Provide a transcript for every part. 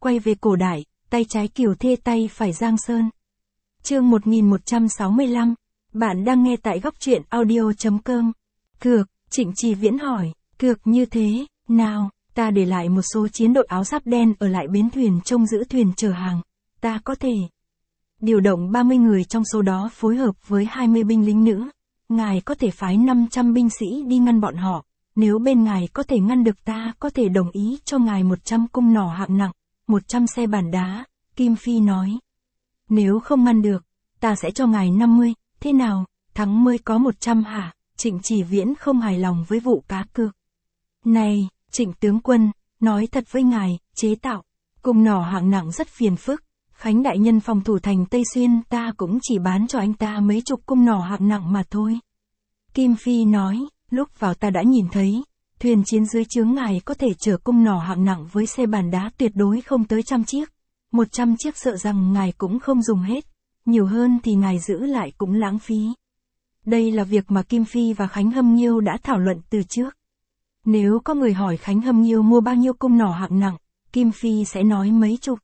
quay về cổ đại, tay trái Kiều Thê tay phải Giang Sơn. Chương 1165, bạn đang nghe tại góc truyện audio.com. Cược, Trịnh Trì Viễn hỏi, cược như thế, nào, ta để lại một số chiến đội áo giáp đen ở lại bến thuyền trông giữ thuyền chở hàng, ta có thể điều động 30 người trong số đó phối hợp với 20 binh lính nữ. Ngài có thể phái 500 binh sĩ đi ngăn bọn họ, nếu bên ngài có thể ngăn được ta có thể đồng ý cho ngài 100 cung nỏ hạng nặng, 100 xe bản đá, Kim Phi nói. Nếu không ngăn được, ta sẽ cho ngài 50, thế nào, thắng mới có 100 hả? Trịnh Trì Viễn không hài lòng với vụ cá cược. Này, Trịnh tướng quân, nói thật với ngài, chế tạo cung nỏ hạng nặng rất phiền phức. Khánh đại nhân phòng thủ thành Tây Xuyên ta cũng chỉ bán cho anh ta mấy chục cung nỏ hạng nặng mà thôi. Kim Phi nói, lúc vào ta đã nhìn thấy, thuyền chiến dưới trướng ngài có thể chở cung nỏ hạng nặng với xe bản đá tuyệt đối không tới 100 chiếc. 100 chiếc sợ rằng ngài cũng không dùng hết, nhiều hơn thì ngài giữ lại cũng lãng phí. Đây là việc mà Kim Phi và Khánh Hâm Nhiêu đã thảo luận từ trước. Nếu có người hỏi Khánh Hâm Nhiêu mua bao nhiêu cung nỏ hạng nặng, Kim Phi sẽ nói mấy chục.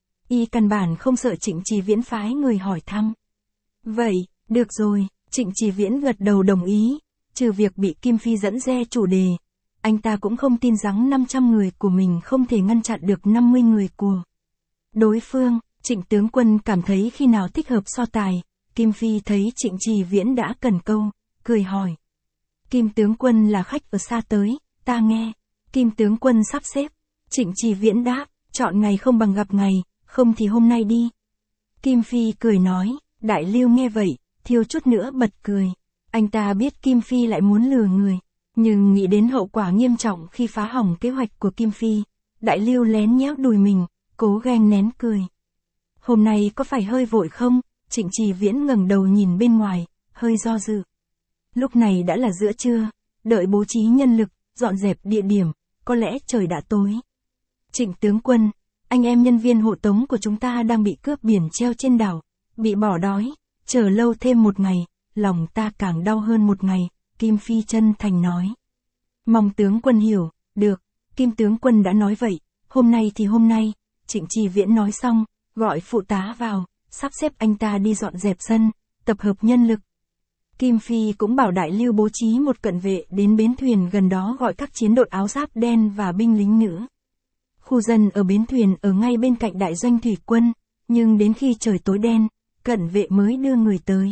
Y căn bản không sợ Trịnh Trì Viễn phái người hỏi thăm. Vậy, được rồi, Trịnh Trì Viễn gật đầu đồng ý, trừ việc bị Kim Phi dẫn re chủ đề. Anh ta cũng không tin rằng 500 người của mình không thể ngăn chặn được 50 người của đối phương. Trịnh tướng quân cảm thấy khi nào thích hợp so tài. Kim Phi thấy Trịnh Trì Viễn đã cần câu, cười hỏi. Kim tướng quân là khách ở xa tới, ta nghe. Kim tướng quân sắp xếp. Trịnh Trì Viễn đáp, chọn ngày không bằng gặp ngày, không thì hôm nay đi. Kim Phi cười nói, Đại Lưu nghe vậy, thiếu chút nữa bật cười. Anh ta biết Kim Phi lại muốn lừa người, nhưng nghĩ đến hậu quả nghiêm trọng khi phá hỏng kế hoạch của Kim Phi. Đại Lưu lén nhéo đùi mình, cố gắng nén cười. Hôm nay có phải hơi vội không? Trịnh Trì Viễn ngẩng đầu nhìn bên ngoài, hơi do dự. Lúc này đã là giữa trưa, đợi bố trí nhân lực, dọn dẹp địa điểm, có lẽ trời đã tối. Trịnh tướng quân, anh em nhân viên hộ tống của chúng ta đang bị cướp biển treo trên đảo, bị bỏ đói, chờ lâu thêm một ngày, lòng ta càng đau hơn một ngày, Kim Phi chân thành nói. Mong tướng quân hiểu, được, Kim tướng quân đã nói vậy, hôm nay thì hôm nay. Trịnh Trì Viễn nói xong, gọi phụ tá vào, sắp xếp anh ta đi dọn dẹp sân, tập hợp nhân lực. Kim Phi cũng bảo Đại Lưu bố trí một cận vệ đến bến thuyền gần đó gọi các chiến đội áo giáp đen và binh lính nữ. Khu dân ở bến thuyền ở ngay bên cạnh đại doanh thủy quân, nhưng đến khi trời tối đen, cận vệ mới đưa người tới.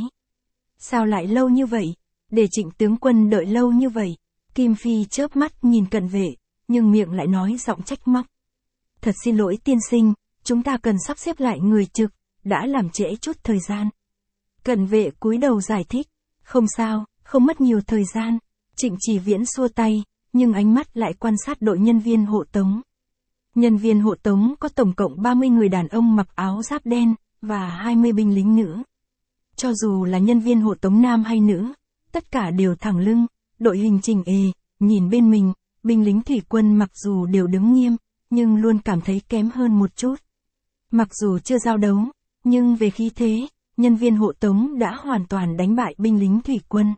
Sao lại lâu như vậy? Để Trịnh tướng quân đợi lâu như vậy? Kim Phi chớp mắt nhìn cận vệ, nhưng miệng lại nói giọng trách móc. Thật xin lỗi tiên sinh, chúng ta cần sắp xếp lại người trực, đã làm trễ chút thời gian. Cận vệ cúi đầu giải thích, không sao, không mất nhiều thời gian. Trịnh Trì Viễn xua tay, nhưng ánh mắt lại quan sát đội nhân viên hộ tống. Nhân viên hộ tống có tổng cộng 30 người đàn ông mặc áo giáp đen, và 20 binh lính nữ. Cho dù là nhân viên hộ tống nam hay nữ, tất cả đều thẳng lưng, đội hình chỉnh ề, nhìn bên mình, binh lính thủy quân mặc dù đều đứng nghiêm, nhưng luôn cảm thấy kém hơn một chút. Mặc dù chưa giao đấu, nhưng về khí thế, nhân viên hộ tống đã hoàn toàn đánh bại binh lính thủy quân.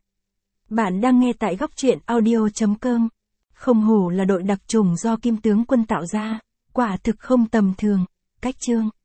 Bạn đang nghe tại góc truyện audio.com. Không hổ là đội đặc chủng do Kim tướng quân tạo ra, quả thực không tầm thường. Cách chương